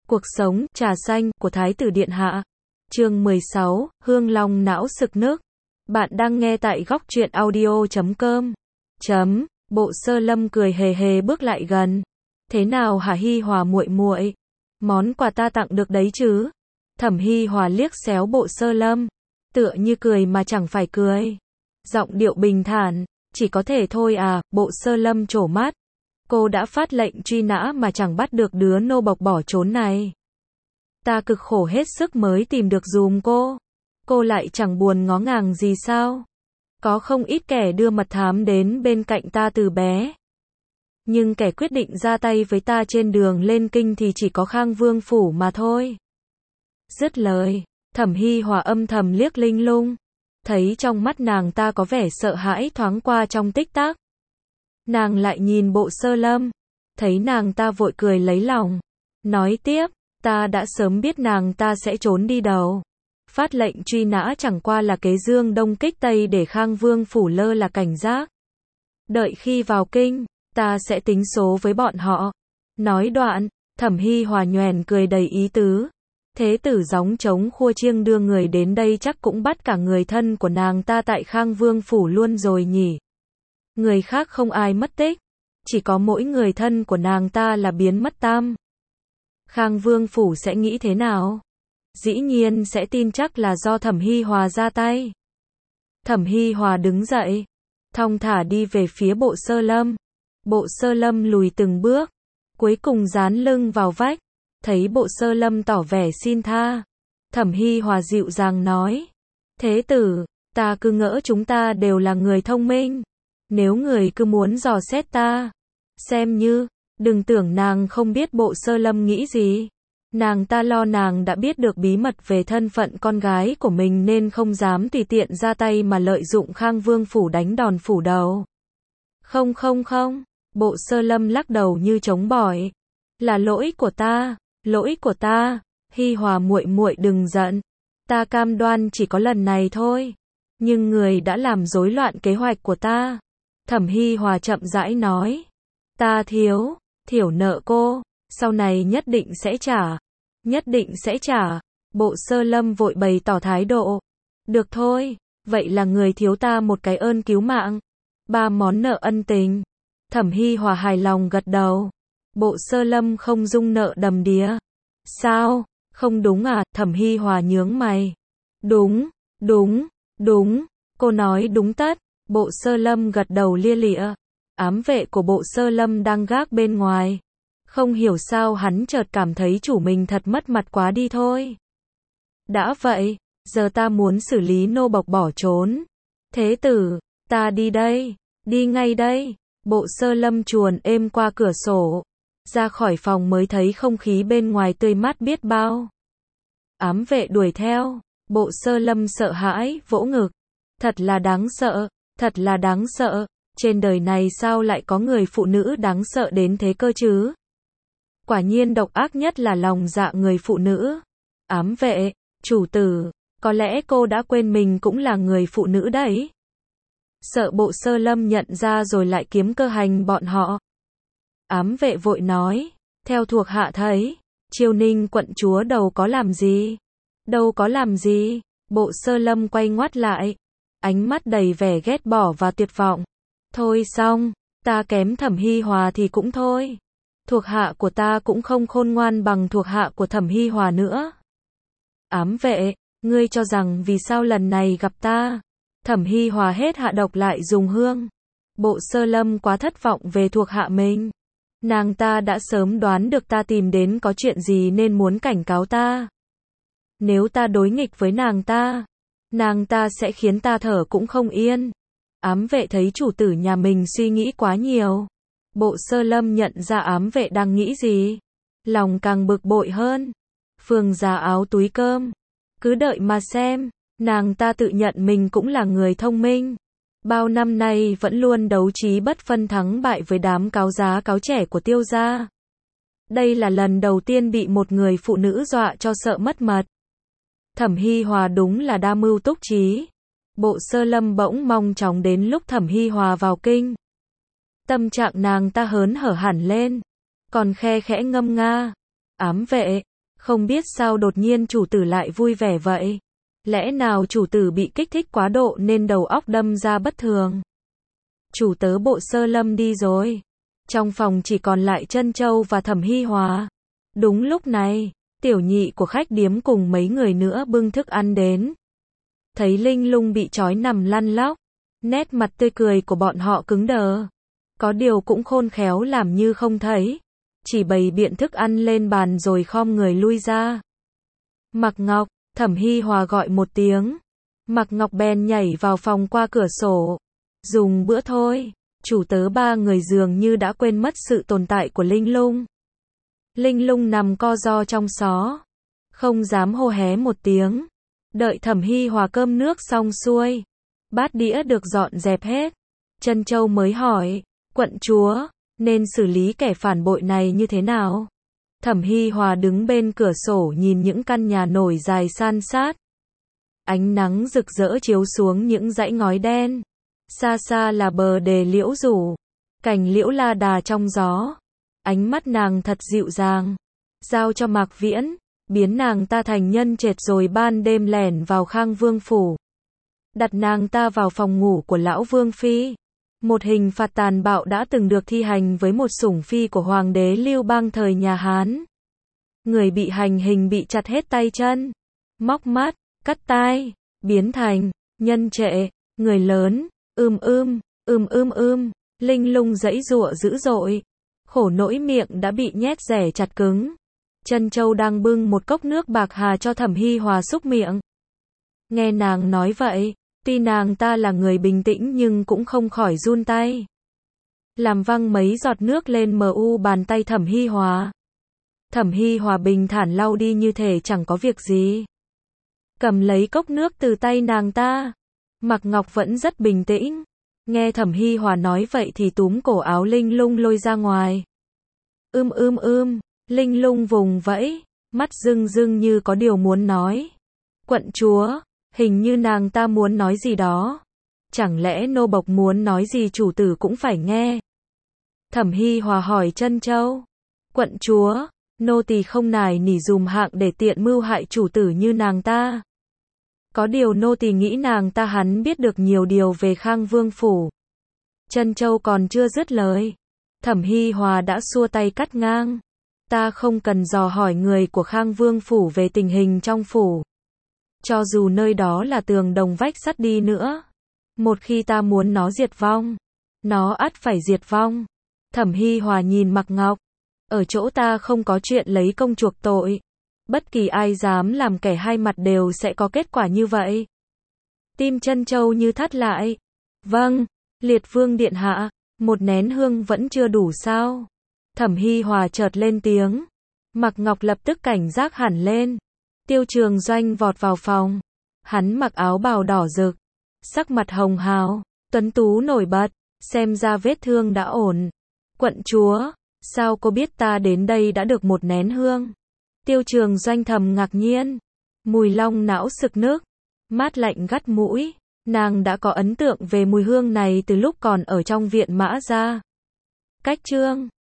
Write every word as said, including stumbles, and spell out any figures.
Cuộc sống, trà xanh, của Thái tử Điện Hạ. Chương mười sáu, Hương Long não sực nức. Bạn đang nghe tại góc truyện audio chấm com. Chấm, Bộ Sơ Lâm cười hề hề bước lại gần. Thế nào hả Hi Hòa muội muội? Món quà ta tặng được đấy chứ? Thẩm Hi Hòa liếc xéo Bộ Sơ Lâm. Tựa như cười mà chẳng phải cười. Giọng điệu bình thản, chỉ có thể thôi à, Bộ Sơ Lâm trổ mắt. Cô đã phát lệnh truy nã mà chẳng bắt được đứa nô bộc bỏ trốn này. Ta cực khổ hết sức mới tìm được dùm cô. Cô lại chẳng buồn ngó ngàng gì sao? Có không ít kẻ đưa mật thám đến bên cạnh ta từ bé. Nhưng kẻ quyết định ra tay với ta trên đường lên kinh thì chỉ có Khang Vương Phủ mà thôi. Dứt lời, Thẩm Hi Hòa âm thầm liếc Linh Lung. Thấy trong mắt nàng ta có vẻ sợ hãi thoáng qua trong tích tắc. Nàng lại nhìn Bộ Sơ Lâm. Thấy nàng ta vội cười lấy lòng. Nói tiếp, ta đã sớm biết nàng ta sẽ trốn đi đâu. Phát lệnh truy nã chẳng qua là kế dương đông kích tây để Khang Vương Phủ lơ là cảnh giác. Đợi khi vào kinh, ta sẽ tính số với bọn họ. Nói đoạn, Thẩm Hi Hòa nhoẻn cười đầy ý tứ. Thế tử gióng trống khua chiêng đưa người đến đây chắc cũng bắt cả người thân của nàng ta tại Khang Vương Phủ luôn rồi nhỉ. Người khác không ai mất tích. Chỉ có mỗi người thân của nàng ta là biến mất tăm. Khang Vương Phủ sẽ nghĩ thế nào? Dĩ nhiên sẽ tin chắc là do Thẩm Hi Hòa ra tay. Thẩm Hi Hòa đứng dậy. Thong thả đi về phía Bộ Sơ Lâm. Bộ Sơ Lâm lùi từng bước. Cuối cùng dán lưng vào vách. Thấy Bộ Sơ Lâm tỏ vẻ xin tha. Thẩm Hi Hòa dịu dàng nói. Thế tử, ta cứ ngỡ chúng ta đều là người thông minh. Nếu người cứ muốn dò xét ta, xem như, đừng tưởng nàng không biết Bộ Sơ Lâm nghĩ gì. Nàng ta lo nàng đã biết được bí mật về thân phận con gái của mình nên không dám tùy tiện ra tay mà lợi dụng Khang Vương Phủ đánh đòn phủ đầu. Không không không, Bộ Sơ Lâm lắc đầu như chống bỏi. Là lỗi của ta, lỗi của ta, Hi Hòa muội muội đừng giận. Ta cam đoan chỉ có lần này thôi. Nhưng người đã làm rối loạn kế hoạch của ta. Thẩm Hi Hòa chậm rãi nói. Ta thiếu, thiểu nợ cô, sau này nhất định sẽ trả. Nhất định sẽ trả. Bộ Sơ Lâm vội bày tỏ thái độ. Được thôi, vậy là người thiếu ta một cái ơn cứu mạng. Ba món nợ ân tình. Thẩm Hi Hòa hài lòng gật đầu. Bộ Sơ Lâm không dung nợ đầm đìa. Sao, không đúng à? Thẩm Hi Hòa nhướng mày. Đúng, đúng, đúng, cô nói đúng tất. Bộ Sơ Lâm gật đầu lia lịa. Ám vệ của Bộ Sơ Lâm đang gác bên ngoài. Không hiểu sao hắn chợt cảm thấy chủ mình thật mất mặt quá đi thôi. Đã vậy, giờ ta muốn xử lý nô bộc bỏ trốn. Thế tử, ta đi đây, đi ngay đây. Bộ Sơ Lâm chuồn êm qua cửa sổ. Ra khỏi phòng mới thấy không khí bên ngoài tươi mát biết bao. Ám vệ đuổi theo. Bộ Sơ Lâm sợ hãi, vỗ ngực. Thật là đáng sợ. Thật là đáng sợ, trên đời này sao lại có người phụ nữ đáng sợ đến thế cơ chứ? Quả nhiên độc ác nhất là lòng dạ người phụ nữ. Ám vệ, chủ tử, có lẽ cô đã quên mình cũng là người phụ nữ đấy. Sợ Bộ Sơ Lâm nhận ra rồi lại kiếm cơ hành bọn họ. Ám vệ vội nói, theo thuộc hạ thấy, Chiêu Ninh quận chúa đâu có làm gì. Đâu có làm gì, Bộ Sơ Lâm quay ngoắt lại. Ánh mắt đầy vẻ ghét bỏ và tuyệt vọng. Thôi xong, ta kém Thẩm Hi Hòa thì cũng thôi. Thuộc hạ của ta cũng không khôn ngoan bằng thuộc hạ của Thẩm Hi Hòa nữa. Ám vệ, ngươi cho rằng vì sao lần này gặp ta, Thẩm Hi Hòa hết hạ độc lại dùng hương. Bộ Sơ Lâm quá thất vọng về thuộc hạ mình. Nàng ta đã sớm đoán được ta tìm đến có chuyện gì nên muốn cảnh cáo ta. Nếu ta đối nghịch với nàng ta, nàng ta sẽ khiến ta thở cũng không yên. Ám vệ thấy chủ tử nhà mình suy nghĩ quá nhiều. Bộ Sơ Lâm nhận ra ám vệ đang nghĩ gì. Lòng càng bực bội hơn. Phường già áo túi cơm. Cứ đợi mà xem. Nàng ta tự nhận mình cũng là người thông minh. Bao năm nay vẫn luôn đấu trí bất phân thắng bại với đám cáo giá cáo trẻ của Tiêu gia. Đây là lần đầu tiên bị một người phụ nữ dọa cho sợ mất mật. Thẩm Hi Hòa đúng là đa mưu túc trí. Bộ Sơ Lâm bỗng mong chóng đến lúc Thẩm Hi Hòa vào kinh. Tâm trạng nàng ta hớn hở hẳn lên. Còn khe khẽ ngâm nga. Ám vệ, Không biết sao đột nhiên chủ tử lại vui vẻ vậy. Lẽ nào chủ tử bị kích thích quá độ nên đầu óc đâm ra bất thường. Chủ tớ Bộ Sơ Lâm đi rồi. Trong phòng chỉ còn lại Trân Châu và Thẩm Hi Hòa. Đúng lúc này, tiểu nhị của khách điếm cùng mấy người nữa bưng thức ăn đến. Thấy Linh Lung bị trói nằm lăn lóc, nét mặt tươi cười của bọn họ cứng đờ. Có điều cũng khôn khéo làm như không thấy. Chỉ bày biện thức ăn lên bàn rồi khom người lui ra. Mạc Ngọc, Thẩm Hi Hòa gọi một tiếng. Mạc Ngọc bèn nhảy vào phòng qua cửa sổ. Dùng bữa thôi. Chủ tớ ba người dường như đã quên mất sự tồn tại của Linh Lung. Linh Lung nằm co ro trong xó. Không dám hô hé một tiếng. Đợi Thẩm Hi Hòa cơm nước xong xuôi. Bát đĩa được dọn dẹp hết. Trân Châu mới hỏi, quận chúa, nên xử lý kẻ phản bội này như thế nào? Thẩm Hi Hòa đứng bên cửa sổ nhìn những căn nhà nổi dài san sát. Ánh nắng rực rỡ chiếu xuống những dãy ngói đen. Xa xa là bờ đề liễu rủ. Cành liễu la đà trong gió. Ánh mắt nàng thật dịu dàng. Giao cho Mạc Viễn, biến nàng ta thành nhân trệt rồi ban đêm lẻn vào Khang Vương phủ. Đặt nàng ta vào phòng ngủ của lão Vương Phi. Một hình phạt tàn bạo đã từng được thi hành với một sủng phi của Hoàng đế Lưu Bang thời nhà Hán. Người bị hành hình bị chặt hết tay chân, móc mắt, cắt tai, biến thành nhân trệ, người lớn, ưm ưm, ưm ưm ưm, Linh Lung giãy giụa dữ dội, khổ nỗi miệng đã bị nhét rẻ chặt cứng. Trân Châu đang bưng một cốc nước bạc hà cho Thẩm Hi Hòa xúc miệng. Nghe nàng nói vậy, tuy nàng ta là người bình tĩnh nhưng cũng không khỏi run tay. Làm văng mấy giọt nước lên mờ u bàn tay Thẩm Hi Hòa. Thẩm Hi Hòa bình thản lau đi như thể chẳng có việc gì. Cầm lấy cốc nước từ tay nàng ta. Mạc Ngọc vẫn rất bình tĩnh. Nghe Thẩm Hi Hòa nói vậy thì túm cổ áo Linh Lung lôi ra ngoài. Ưm ưm ưm, Linh Lung vùng vẫy, mắt rưng rưng như có điều muốn nói. Quận chúa, hình như nàng ta muốn nói gì đó. Chẳng lẽ nô bộc muốn nói gì chủ tử cũng phải nghe? Thẩm Hi Hòa hỏi Trân Châu. Quận chúa, nô tỳ không nài nỉ dùm hạng để tiện mưu hại chủ tử như nàng ta. Có điều nô tỳ nghĩ nàng ta hắn biết được nhiều điều về Khang Vương phủ. Trân Châu còn chưa dứt lời. Thẩm Hi Hòa đã xua tay cắt ngang. Ta không cần dò hỏi người của Khang Vương phủ về tình hình trong phủ. Cho dù nơi đó là tường đồng vách sắt đi nữa. Một khi ta muốn nó diệt vong, nó ắt phải diệt vong. Thẩm Hi Hòa nhìn Mạc Ngọc. Ở chỗ ta không có chuyện lấy công chuộc tội. Bất kỳ ai dám làm kẻ hai mặt đều sẽ có kết quả như vậy. Tim Trân Châu như thắt lại. Vâng, liệt vương điện hạ, một nén hương vẫn chưa đủ sao? Thẩm Hi Hòa chợt lên tiếng. Mạc Ngọc lập tức cảnh giác hẳn lên. Tiêu Trường Doanh vọt vào phòng. Hắn mặc áo bào đỏ rực, sắc mặt hồng hào, tuấn tú nổi bật, xem ra vết thương đã ổn. Quận chúa, sao cô biết ta đến đây đã được một nén hương? Tiêu Trường Doanh thầm ngạc nhiên. Mùi long não sực nức, mát lạnh gắt mũi. Nàng đã có ấn tượng về mùi hương này từ lúc còn ở trong viện Mã gia. Cách chương